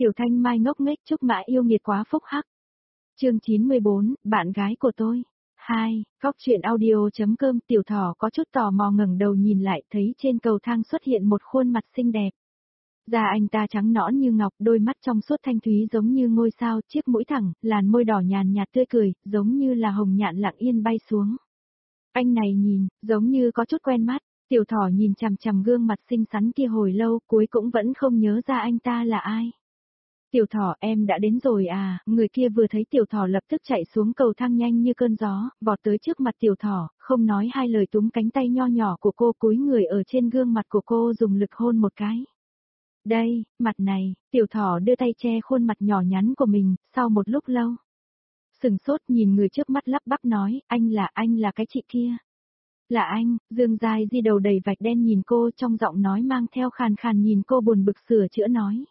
Tiểu Thanh Mai ngốc nghếch Trúc Mã yêu nghiệt quá phúc hắc. Chương 94, bạn gái của tôi. 2, góc truyện audio.com. Tiểu Thỏ có chút tò mò ngẩng đầu nhìn lại, thấy trên cầu thang xuất hiện một khuôn mặt xinh đẹp. Da anh ta trắng nõn như ngọc, đôi mắt trong suốt thanh thúy giống như ngôi sao, chiếc mũi thẳng, làn môi đỏ nhàn nhạt tươi cười, giống như là hồng nhạn lặng yên bay xuống. Anh này nhìn, giống như có chút quen mắt. Tiểu Thỏ nhìn chằm chằm gương mặt xinh xắn kia hồi lâu, cuối cũng vẫn không nhớ ra anh ta là ai. Tiểu Thỏ, em đã đến rồi à? Người kia vừa thấy Tiểu Thỏ lập tức chạy xuống cầu thang nhanh như cơn gió, vọt tới trước mặt Tiểu Thỏ, không nói hai lời túm cánh tay nho nhỏ của cô, cúi người ở trên gương mặt của cô dùng lực hôn một cái. Đây, mặt này. Tiểu Thỏ đưa tay che khuôn mặt nhỏ nhắn của mình, sau một lúc lâu. Sừng sốt nhìn người trước mắt lắp bắp nói, anh là cái chị kia. Là anh. Dương Giai Di đầu đầy vạch đen nhìn cô, trong giọng nói mang theo khàn khàn, nhìn cô buồn bực sửa chữa nói.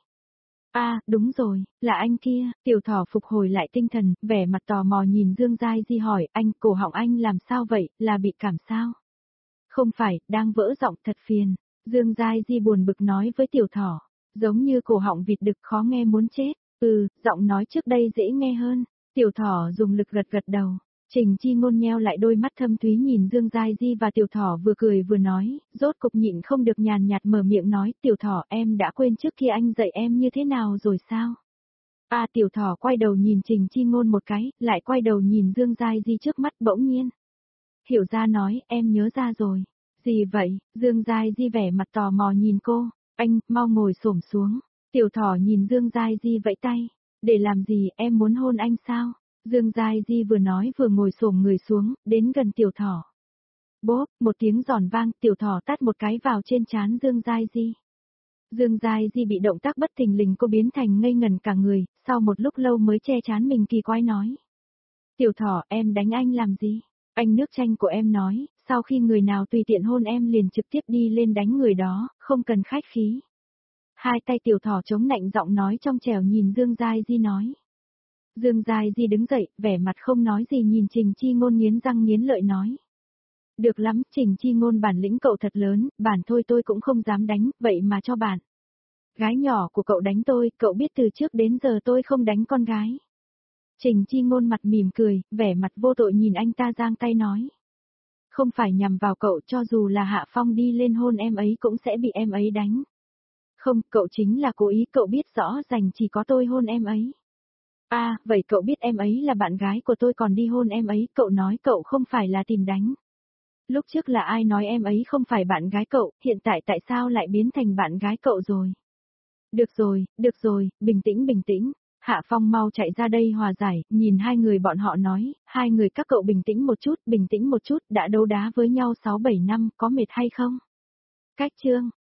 Đúng rồi, là anh kia. Tiểu Thỏ phục hồi lại tinh thần, vẻ mặt tò mò nhìn Dương Giai Di hỏi, anh, cổ họng anh làm sao vậy, là bị cảm sao? Không phải, đang vỡ giọng, thật phiền. Dương Giai Di buồn bực nói với Tiểu Thỏ, giống như cổ họng vịt đực khó nghe muốn chết. Giọng nói trước đây dễ nghe hơn. Tiểu Thỏ dùng lực gật gật đầu. Trình Chi Ngôn nheo lại đôi mắt thâm thúy nhìn Dương Giai Di và Tiểu Thỏ vừa cười vừa nói, rốt cục nhịn không được nhàn nhạt mở miệng nói, Tiểu Thỏ, em đã quên trước kia anh dạy em như thế nào rồi sao? Tiểu Thỏ quay đầu nhìn Trình Chi Ngôn một cái, lại quay đầu nhìn Dương Giai Di trước mắt, bỗng nhiên. Hiểu ra nói, em nhớ ra rồi. Gì vậy? Dương Giai Di vẻ mặt tò mò nhìn cô, anh, mau ngồi xổm xuống. Tiểu Thỏ nhìn Dương Giai Di vẫy tay, để làm gì, em muốn hôn anh sao? Dương Giai Di vừa nói vừa ngồi xổm người xuống, đến gần Tiểu Thỏ. Bốp, một tiếng giòn vang, Tiểu Thỏ tát một cái vào trên trán Dương Giai Di. Dương Giai Di bị động tác bất thình lình cô biến thành ngây ngần cả người, sau một lúc lâu mới che trán mình kỳ quái nói. Tiểu Thỏ, em đánh anh làm gì? Anh nước chanh của em nói, sau khi người nào tùy tiện hôn em liền trực tiếp đi lên đánh người đó, không cần khách khí. Hai tay Tiểu Thỏ chống nạnh giọng nói trong trẻo nhìn Dương Giai Di nói. Dương Giai Di đứng dậy, vẻ mặt không nói gì nhìn Trình Chi Ngôn nghiến răng nghiến lợi nói. Được lắm, Trình Chi Ngôn, bản lĩnh cậu thật lớn, bản thôi tôi cũng không dám đánh, vậy mà cho bạn. Gái nhỏ của cậu đánh tôi, cậu biết từ trước đến giờ tôi không đánh con gái. Trình Chi Ngôn mặt mỉm cười, vẻ mặt vô tội nhìn anh ta giang tay nói. Không phải nhằm vào cậu, cho dù là Hạ Phong đi lên hôn em ấy cũng sẽ bị em ấy đánh. Không, cậu chính là cố ý, cậu biết rõ ràng chỉ có tôi hôn em ấy. Vậy cậu biết em ấy là bạn gái của tôi còn đi hôn em ấy, cậu nói cậu không phải là tìm đánh. Lúc trước là ai nói em ấy không phải bạn gái cậu, hiện tại tại sao lại biến thành bạn gái cậu rồi? Được rồi, bình tĩnh. Hạ Phong mau chạy ra đây hòa giải, nhìn hai người bọn họ nói, hai người các cậu bình tĩnh một chút, đã đấu đá với nhau 6-7 năm, có mệt hay không? Cách chương.